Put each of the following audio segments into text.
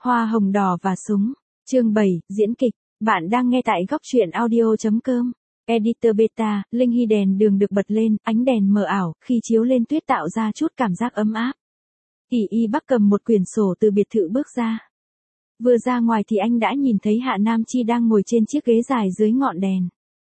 Hoa hồng đỏ và súng. Chương 7, diễn kịch. Bạn đang nghe tại góc truyện audio.com. Editor Beta, Linh Hy đèn đường được bật lên, ánh đèn mờ ảo, khi chiếu lên tuyết tạo ra chút cảm giác ấm áp. Kỳ Y Bắc cầm một quyển sổ từ biệt thự bước ra. Vừa ra ngoài thì anh đã nhìn thấy Hạ Nam Chi đang ngồi trên chiếc ghế dài dưới ngọn đèn.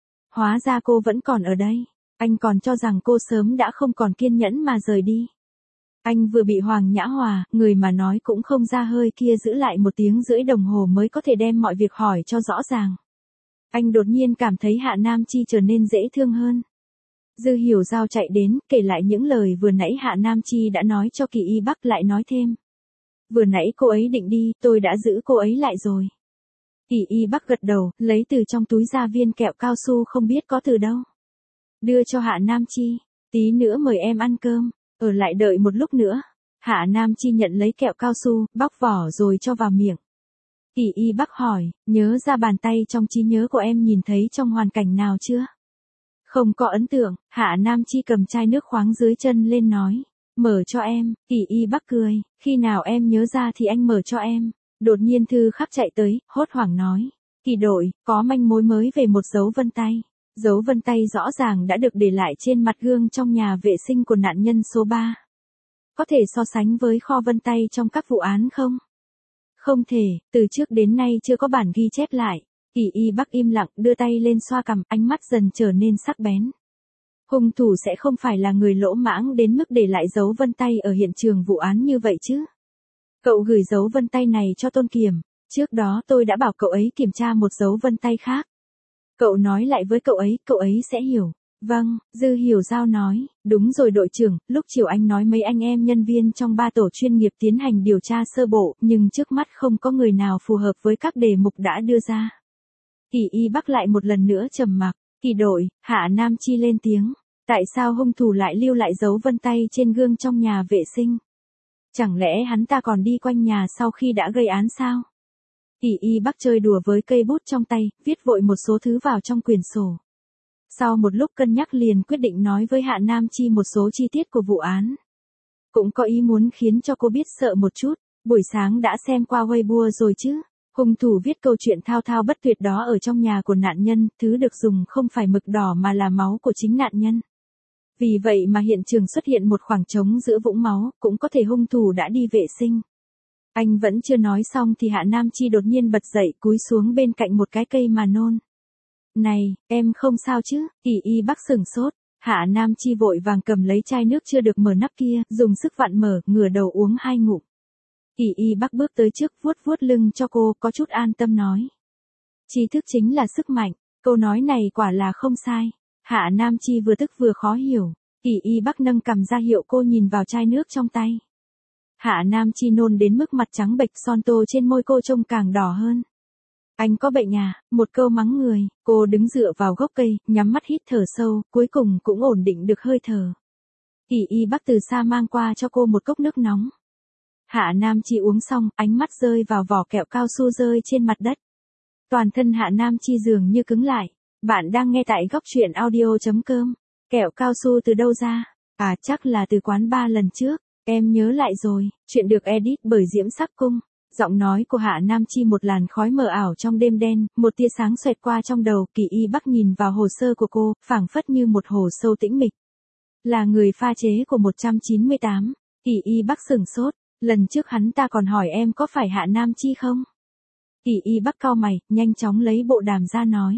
Hóa ra cô vẫn còn ở đây. Anh còn cho rằng cô sớm đã không còn kiên nhẫn mà rời đi. Anh vừa bị Hoàng Nhã Hòa, người mà nói cũng không ra hơi kia giữ lại 1 tiếng rưỡi đồng hồ mới có thể đem mọi việc hỏi cho rõ ràng. Anh đột nhiên cảm thấy Hạ Nam Chi trở nên dễ thương hơn. Dư Hiểu Giao chạy đến, kể lại những lời vừa nãy Hạ Nam Chi đã nói cho Kỳ Y Bắc, lại nói thêm. Vừa nãy cô ấy định đi, tôi đã giữ cô ấy lại rồi. Kỳ Y Bắc gật đầu, lấy từ trong túi ra viên kẹo cao su không biết có từ đâu. Đưa cho Hạ Nam Chi, tí nữa mời em ăn cơm, ở lại đợi một lúc nữa. Hạ Nam Chi nhận lấy kẹo cao su, bóc vỏ rồi cho vào miệng. Kỳ Y Bắc hỏi, nhớ ra bàn tay trong trí nhớ của em nhìn thấy trong hoàn cảnh nào chưa? Không có ấn tượng. Hạ Nam Chi cầm chai nước khoáng dưới chân lên nói, mở cho em. Kỳ Y Bắc cười, khi nào em nhớ ra thì anh mở cho em. Đột nhiên Thư Khắc chạy tới, hốt hoảng nói, Kỳ đội, có manh mối mới về một dấu vân tay. Dấu vân tay rõ ràng đã được để lại trên mặt gương trong nhà vệ sinh của nạn nhân số 3. Có thể so sánh với kho vân tay trong các vụ án không? Không thể, từ trước đến nay chưa có bản ghi chép lại. Kỳ Y Bắc im lặng, đưa tay lên xoa cằm, ánh mắt dần trở nên sắc bén. Hung thủ sẽ không phải là người lỗ mãng đến mức để lại dấu vân tay ở hiện trường vụ án như vậy chứ? Cậu gửi dấu vân tay này cho Tôn Kiểm. Trước đó tôi đã bảo cậu ấy kiểm tra một dấu vân tay khác. Cậu nói lại với cậu ấy sẽ hiểu. Vâng, Dư Hiểu Giao nói, đúng rồi đội trưởng, lúc chiều anh nói mấy anh em nhân viên trong 3 tổ chuyên nghiệp tiến hành điều tra sơ bộ, nhưng trước mắt không có người nào phù hợp với các đề mục đã đưa ra. Kỳ Y Bắc lại một lần nữa trầm mặc. Kỳ đội, Hạ Nam Chi lên tiếng, tại sao hung thủ lại lưu lại dấu vân tay trên gương trong nhà vệ sinh? Chẳng lẽ hắn ta còn đi quanh nhà sau khi đã gây án sao? Kỳ Y Bắc chơi đùa với cây bút trong tay, viết vội một số thứ vào trong quyển sổ. Sau một lúc cân nhắc liền quyết định nói với Hạ Nam Chi một số chi tiết của vụ án. Cũng có ý muốn khiến cho cô biết sợ một chút. Buổi sáng đã xem qua Weibo rồi chứ? Hung thủ viết câu chuyện thao thao bất tuyệt đó ở trong nhà của nạn nhân, thứ được dùng không phải mực đỏ mà là máu của chính nạn nhân. Vì vậy mà hiện trường xuất hiện một khoảng trống giữa vũng máu, cũng có thể hung thủ đã đi vệ sinh. Anh vẫn chưa nói xong thì Hạ Nam Chi đột nhiên bật dậy, cúi xuống bên cạnh một cái cây mà nôn. Này, em không sao chứ? Kỳ Y Bắc sửng sốt. Hạ Nam Chi vội vàng cầm lấy chai nước chưa được mở nắp kia, dùng sức vặn mở, ngửa đầu uống 2 ngụm. Kỳ Y Bắc bước tới trước, vuốt vuốt lưng cho cô, có chút an tâm nói. Tri thức chính là sức mạnh, câu nói này quả là không sai. Hạ Nam Chi vừa tức vừa khó hiểu. Kỳ Y Bắc nâng cằm ra hiệu cô nhìn vào chai nước trong tay. Hạ Nam Chi nôn đến mức mặt trắng bệch, son tô trên môi cô trông càng đỏ hơn. Anh có bệnh à? Một câu mắng người, cô đứng dựa vào gốc cây, nhắm mắt hít thở sâu, cuối cùng cũng ổn định được hơi thở. Kỳ Y Bắc từ xa mang qua cho cô một cốc nước nóng. Hạ Nam Chi uống xong, ánh mắt rơi vào vỏ kẹo cao su rơi trên mặt đất. Toàn thân Hạ Nam Chi dường như cứng lại. Bạn đang nghe tại góc truyện audio.com. Kẹo cao su từ đâu ra? À, chắc là từ quán bar lần trước. Em nhớ lại rồi, chuyện được edit bởi Diễm Sắc Cung. Giọng nói của Hạ Nam Chi một làn khói mờ ảo trong đêm đen, một tia sáng xoẹt qua trong đầu. Kỳ Y Bắc nhìn vào hồ sơ của cô, phảng phất như một hồ sâu tĩnh mịch. Là người pha chế của 198. Kỳ Y Bắc sửng sốt, lần trước hắn ta còn hỏi em có phải Hạ Nam Chi không? Kỳ Y Bắc cau mày, nhanh chóng lấy bộ đàm ra nói.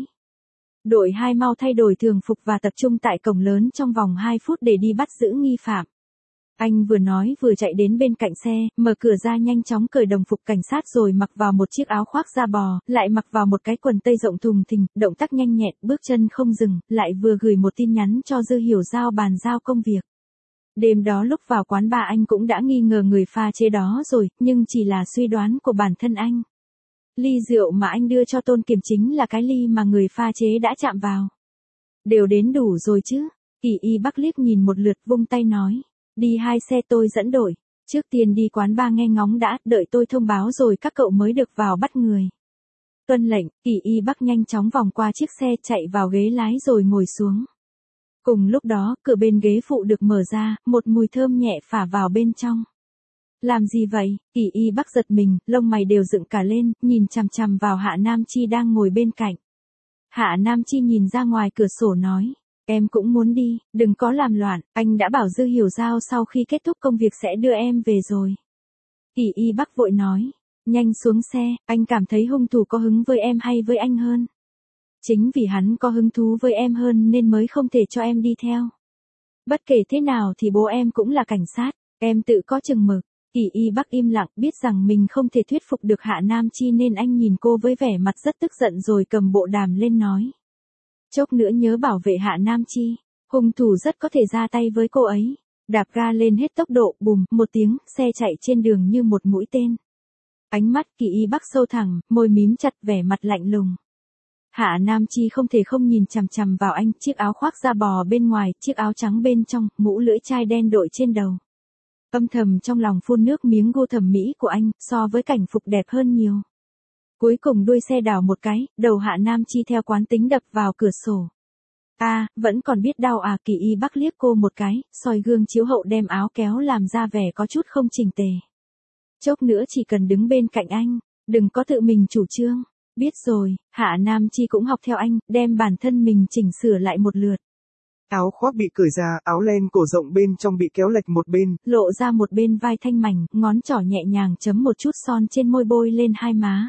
Đội 2 mau thay đổi thường phục và tập trung tại cổng lớn trong vòng 2 phút để đi bắt giữ nghi phạm. Anh vừa nói vừa chạy đến bên cạnh xe, mở cửa ra nhanh chóng cởi đồng phục cảnh sát rồi mặc vào một chiếc áo khoác da bò, lại mặc vào một cái quần tây rộng thùng thình, động tác nhanh nhẹn, bước chân không dừng, lại vừa gửi một tin nhắn cho Dư Hiểu Giao bàn giao công việc. Đêm đó lúc vào quán bar anh cũng đã nghi ngờ người pha chế đó rồi, nhưng chỉ là suy đoán của bản thân anh. Ly rượu mà anh đưa cho Tôn Kiểm chính là cái ly mà người pha chế đã chạm vào. Đều đến đủ rồi chứ? Kỳ Y Bắc liếc nhìn một lượt, vung tay nói. Đi 2 xe tôi dẫn đội. Trước tiên đi quán bar nghe ngóng đã, đợi tôi thông báo rồi các cậu mới được vào bắt người. Tuân lệnh. Kỳ Y Bắc nhanh chóng vòng qua chiếc xe, chạy vào ghế lái rồi ngồi xuống. Cùng lúc đó, cửa bên ghế phụ được mở ra, một mùi thơm nhẹ phả vào bên trong. Làm gì vậy? Kỳ Y Bắc giật mình, lông mày đều dựng cả lên, nhìn chằm chằm vào Hạ Nam Chi đang ngồi bên cạnh. Hạ Nam Chi nhìn ra ngoài cửa sổ nói, em cũng muốn đi, đừng có làm loạn, anh đã bảo Dư Hiểu Giao sau khi kết thúc công việc sẽ đưa em về rồi. Kỳ Y Bắc vội nói, nhanh xuống xe, anh cảm thấy hung thủ có hứng với em hay với anh hơn? Chính vì hắn có hứng thú với em hơn nên mới không thể cho em đi theo. Bất kể thế nào thì bố em cũng là cảnh sát, em tự có chừng mực. Kỳ Y Bắc im lặng, biết rằng mình không thể thuyết phục được Hạ Nam Chi nên anh nhìn cô với vẻ mặt rất tức giận rồi cầm bộ đàm lên nói. Chốc nữa nhớ bảo vệ Hạ Nam Chi, hung thủ rất có thể ra tay với cô ấy. Đạp ga lên hết tốc độ, bùm, một tiếng, xe chạy trên đường như một mũi tên. Ánh mắt Kỳ Y Bắc sâu thẳm, môi mím chặt vẻ mặt lạnh lùng. Hạ Nam Chi không thể không nhìn chằm chằm vào anh, chiếc áo khoác da bò bên ngoài, chiếc áo trắng bên trong, mũ lưỡi chai đen đội trên đầu. Âm thầm trong lòng phun nước miếng gu thẩm mỹ của anh, so với cảnh phục đẹp hơn nhiều. Cuối cùng đuôi xe đảo một cái, đầu Hạ Nam Chi theo quán tính đập vào cửa sổ. Vẫn còn biết đau à? Kỳ Y Bắc liếc cô một cái, soi gương chiếu hậu đem áo kéo làm ra vẻ có chút không chỉnh tề. Chốc nữa chỉ cần đứng bên cạnh anh, đừng có tự mình chủ trương. Biết rồi, Hạ Nam Chi cũng học theo anh, đem bản thân mình chỉnh sửa lại một lượt. Áo khoác bị cởi ra, áo len cổ rộng bên trong bị kéo lệch một bên, lộ ra một bên vai thanh mảnh, ngón trỏ nhẹ nhàng chấm một chút son trên môi bôi lên hai má.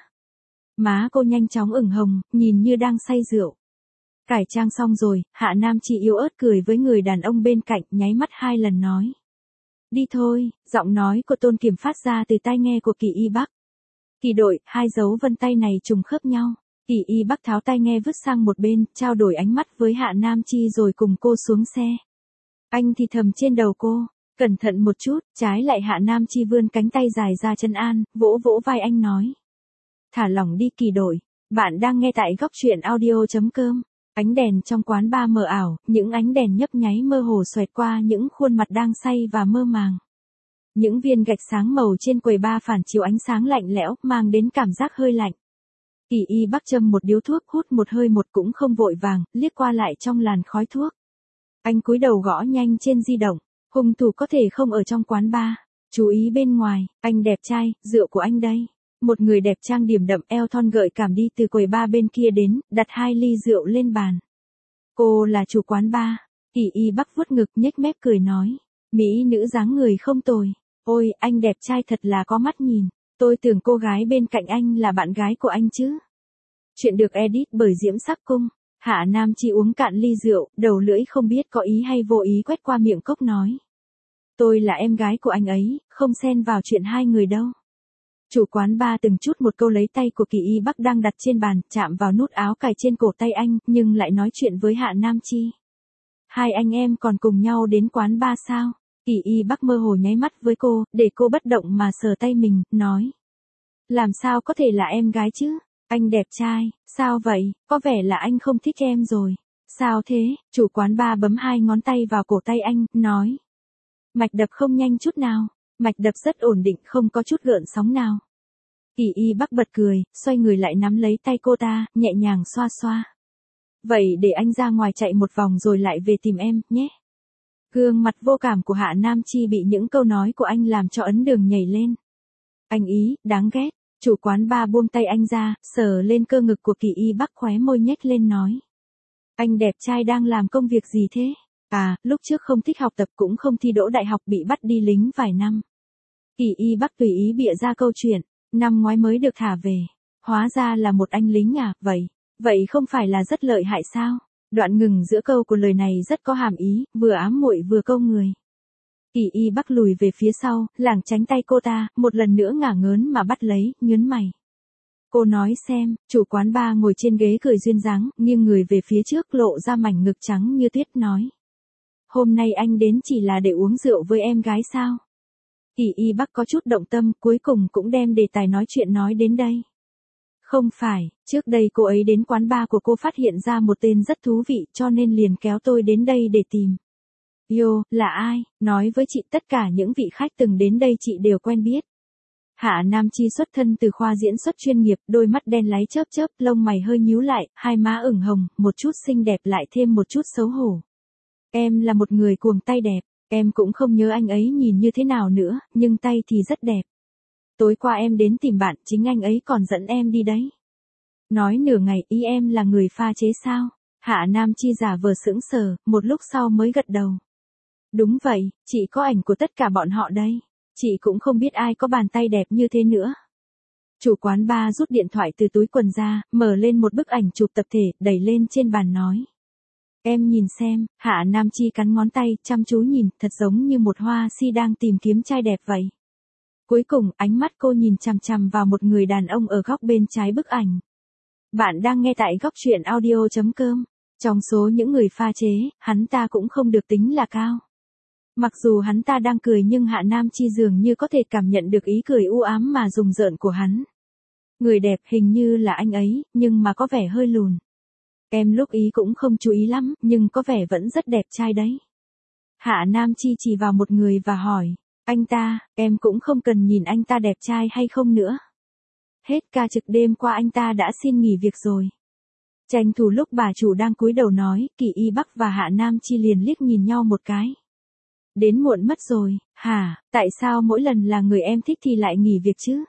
Má cô nhanh chóng ửng hồng, nhìn như đang say rượu. Cải trang xong rồi, Hạ Nam Chi yếu ớt cười với người đàn ông bên cạnh, nháy mắt 2 lần nói. Đi thôi, giọng nói của Tôn Kiểm phát ra từ tai nghe của Kỳ Y Bắc. Kỳ đội, 2 dấu vân tay này trùng khớp nhau. Kỳ Y Bắc tháo tai nghe vứt sang một bên, trao đổi ánh mắt với Hạ Nam Chi rồi cùng cô xuống xe. Anh thì thầm trên đầu cô, cẩn thận một chút, trái lại Hạ Nam Chi vươn cánh tay dài ra chân an, vỗ vỗ vai anh nói. Thả lỏng đi Kỳ đội, bạn đang nghe tại góc truyện audio.com. Ánh đèn trong quán bar mờ ảo, những ánh đèn nhấp nháy mơ hồ xoẹt qua những khuôn mặt đang say và mơ màng. Những viên gạch sáng màu trên quầy bar phản chiếu ánh sáng lạnh lẽo, mang đến cảm giác hơi lạnh. Kỳ Y Bắc châm một điếu thuốc, hút một hơi một cũng không vội vàng, liếc qua lại trong làn khói thuốc. Anh cúi đầu gõ nhanh trên di động, hung thủ có thể không ở trong quán bar. Chú ý bên ngoài, anh đẹp trai, rượu của anh đây. Một người đẹp trang điểm đậm eo thon gợi cảm đi từ quầy bar bên kia đến, đặt 2 ly rượu lên bàn. Cô là chủ quán bar. Kỳ Y Bắc vuốt ngực nhếch mép cười nói. Mỹ nữ dáng người không tồi. Ôi, anh đẹp trai thật là có mắt nhìn. Tôi tưởng cô gái bên cạnh anh là bạn gái của anh chứ. Chuyện được edit bởi Diễm Sắc Cung. Hạ Nam Chi uống cạn ly rượu, đầu lưỡi không biết có ý hay vô ý quét qua miệng cốc nói. Tôi là em gái của anh ấy, không xen vào chuyện hai người đâu. Chủ quán bar từng chút một câu lấy tay của Kỳ Y Bắc đang đặt trên bàn, chạm vào nút áo cài trên cổ tay anh, nhưng lại nói chuyện với Hạ Nam Chi. Hai anh em còn cùng nhau đến quán bar sao? Kỳ Y Bắc mơ hồ nháy mắt với cô, để cô bất động mà sờ tay mình, nói. Làm sao có thể là em gái chứ? Anh đẹp trai, sao vậy? Có vẻ là anh không thích em rồi. Sao thế? Chủ quán bar bấm 2 ngón tay vào cổ tay anh, nói. Mạch đập không nhanh chút nào. Mạch đập rất ổn định, không có chút gợn sóng nào. Kỳ Y Bắc bật cười, xoay người lại nắm lấy tay cô ta, nhẹ nhàng xoa xoa. Vậy để anh ra ngoài chạy một vòng rồi lại về tìm em, nhé. Gương mặt vô cảm của Hạ Nam Chi bị những câu nói của anh làm cho ấn đường nhảy lên. Anh ý, đáng ghét. Chủ quán bar buông tay anh ra, sờ lên cơ ngực của Kỳ Y Bắc, khóe môi nhếch lên nói. Anh đẹp trai đang làm công việc gì thế? Lúc trước không thích học tập cũng không thi đỗ đại học, bị bắt đi lính vài năm. Kỳ Y Bắc tùy ý bịa ra câu chuyện, năm ngoái mới được thả về. Hóa ra là một anh lính à? Vậy không phải là rất lợi hại sao? Đoạn ngừng giữa câu của lời này rất có hàm ý, vừa ám muội vừa câu người. Kỳ Y Bắc lùi về phía sau, lảng tránh tay cô ta, một lần nữa ngả ngớn mà bắt lấy, nhớn mày. Cô nói xem, chủ quán bar ngồi trên ghế cười duyên dáng, nghiêng người về phía trước lộ ra mảnh ngực trắng như tuyết nói. Hôm nay anh đến chỉ là để uống rượu với em gái sao? Kỳ Y Bắc có chút động tâm, cuối cùng cũng đem đề tài nói chuyện nói đến đây. Không phải, trước đây cô ấy đến quán bar của cô phát hiện ra một tên rất thú vị cho nên liền kéo tôi đến đây để tìm. Là ai? Nói với chị tất cả những vị khách từng đến đây chị đều quen biết. Hạ Nam Chi xuất thân từ khoa diễn xuất chuyên nghiệp, đôi mắt đen láy chớp chớp, lông mày hơi nhíu lại, hai má ửng hồng, một chút xinh đẹp lại thêm một chút xấu hổ. Em là một người cuồng tay đẹp. Em cũng không nhớ anh ấy nhìn như thế nào nữa, nhưng tay thì rất đẹp. Tối qua em đến tìm bạn, chính anh ấy còn dẫn em đi đấy. Nói nửa ngày, ý em là người pha chế sao? Hạ Nam Chi giả vờ sững sờ, một lúc sau mới gật đầu. Đúng vậy, chị có ảnh của tất cả bọn họ đây. Chị cũng không biết ai có bàn tay đẹp như thế nữa. Chủ quán bar rút điện thoại từ túi quần ra, mở lên một bức ảnh chụp tập thể, đẩy lên trên bàn nói. Em nhìn xem, Hạ Nam Chi cắn ngón tay, chăm chú nhìn, thật giống như một hoa si đang tìm kiếm trai đẹp vậy. Cuối cùng, ánh mắt cô nhìn chằm chằm vào một người đàn ông ở góc bên trái bức ảnh. Bạn đang nghe tại góc truyện audio.com. Trong số những người pha chế, hắn ta cũng không được tính là cao. Mặc dù hắn ta đang cười nhưng Hạ Nam Chi dường như có thể cảm nhận được ý cười u ám mà rùng rợn của hắn. Người đẹp hình như là anh ấy, nhưng mà có vẻ hơi lùn. Em lúc ý cũng không chú ý lắm, nhưng có vẻ vẫn rất đẹp trai đấy. Hạ Nam Chi chỉ vào một người và hỏi, anh ta, em cũng không cần nhìn anh ta đẹp trai hay không nữa. Hết ca trực đêm qua anh ta đã xin nghỉ việc rồi. Tranh thủ lúc bà chủ đang cúi đầu nói, Kỳ Y Bắc và Hạ Nam Chi liền liếc nhìn nhau một cái. Đến muộn mất rồi, hả, tại sao mỗi lần là người em thích thì lại nghỉ việc chứ?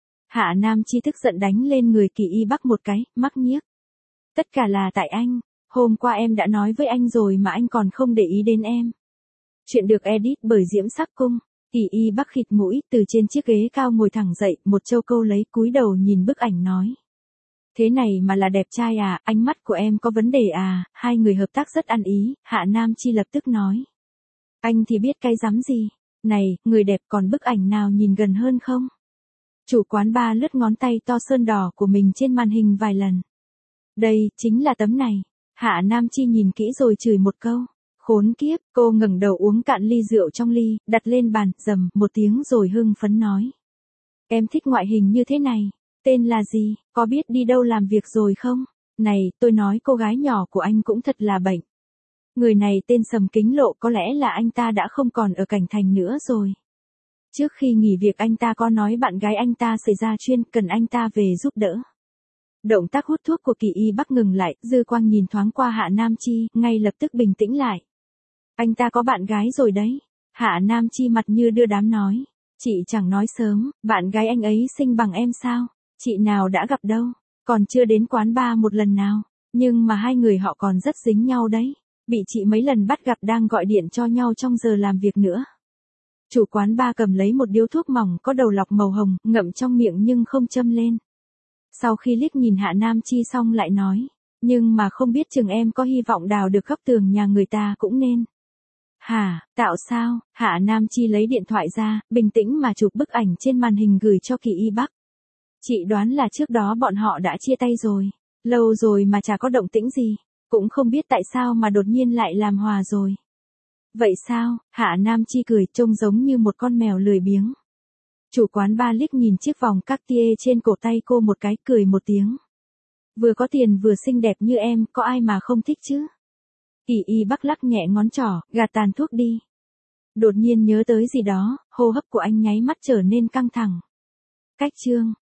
Hạ Nam Chi tức giận đánh lên người Kỳ Y Bắc một cái, mắc nhiếc. Tất cả là tại anh, hôm qua em đã nói với anh rồi mà anh còn không để ý đến em. Chuyện được edit bởi Diễm Sắc Cung. Kỳ Y Bắc khịt mũi, từ trên chiếc ghế cao ngồi thẳng dậy, một châu câu lấy cúi đầu nhìn bức ảnh nói. Thế này mà là đẹp trai à, ánh mắt của em có vấn đề à, hai người hợp tác rất ăn ý, Hạ Nam Chi lập tức nói. Anh thì biết cái rắm gì, này, người đẹp còn bức ảnh nào nhìn gần hơn không? Chủ quán bar lướt ngón tay to sơn đỏ của mình trên màn hình vài lần. Đây, chính là tấm này. Hạ Nam Chi nhìn kỹ rồi chửi một câu. Khốn kiếp, cô ngẩng đầu uống cạn ly rượu trong ly, đặt lên bàn, rầm, một tiếng rồi hưng phấn nói. Em thích ngoại hình như thế này. Tên là gì, có biết đi đâu làm việc rồi không? Này, tôi nói cô gái nhỏ của anh cũng thật là bệnh. Người này tên Sầm Kính Lộ, có lẽ là anh ta đã không còn ở Cảnh Thành nữa rồi. Trước khi nghỉ việc anh ta có nói bạn gái anh ta xảy ra chuyện cần anh ta về giúp đỡ. Động tác hút thuốc của Kỳ Y Bắc ngừng lại, dư quang nhìn thoáng qua Hạ Nam Chi, ngay lập tức bình tĩnh lại. Anh ta có bạn gái rồi đấy. Hạ Nam Chi mặt như đưa đám nói. Chị chẳng nói sớm, bạn gái anh ấy xinh bằng em sao? Chị nào đã gặp đâu, còn chưa đến quán bar một lần nào. Nhưng mà hai người họ còn rất dính nhau đấy. Bị chị mấy lần bắt gặp đang gọi điện cho nhau trong giờ làm việc nữa. Chủ quán bar cầm lấy một điếu thuốc mỏng có đầu lọc màu hồng, ngậm trong miệng nhưng không châm lên. Sau khi liếc nhìn Hạ Nam Chi xong lại nói, nhưng mà không biết chừng em có hy vọng đào được góc tường nhà người ta cũng nên. Hả, tạo sao? Hạ Nam Chi lấy điện thoại ra, bình tĩnh mà chụp bức ảnh trên màn hình gửi cho Kỳ Y Bắc. Chị đoán là trước đó bọn họ đã chia tay rồi. Lâu rồi mà chả có động tĩnh gì. Cũng không biết tại sao mà đột nhiên lại làm hòa rồi. Vậy sao? Hạ Nam Chi cười trông giống như một con mèo lười biếng. Chủ quán bar liếc nhìn chiếc vòng Cartier trên cổ tay cô một cái, cười một tiếng. Vừa có tiền vừa xinh đẹp như em, có ai mà không thích chứ? Kỳ Y Bắc lắc nhẹ ngón trỏ, gạt tàn thuốc đi. Đột nhiên nhớ tới gì đó, hô hấp của anh nháy mắt trở nên căng thẳng. Cách chương.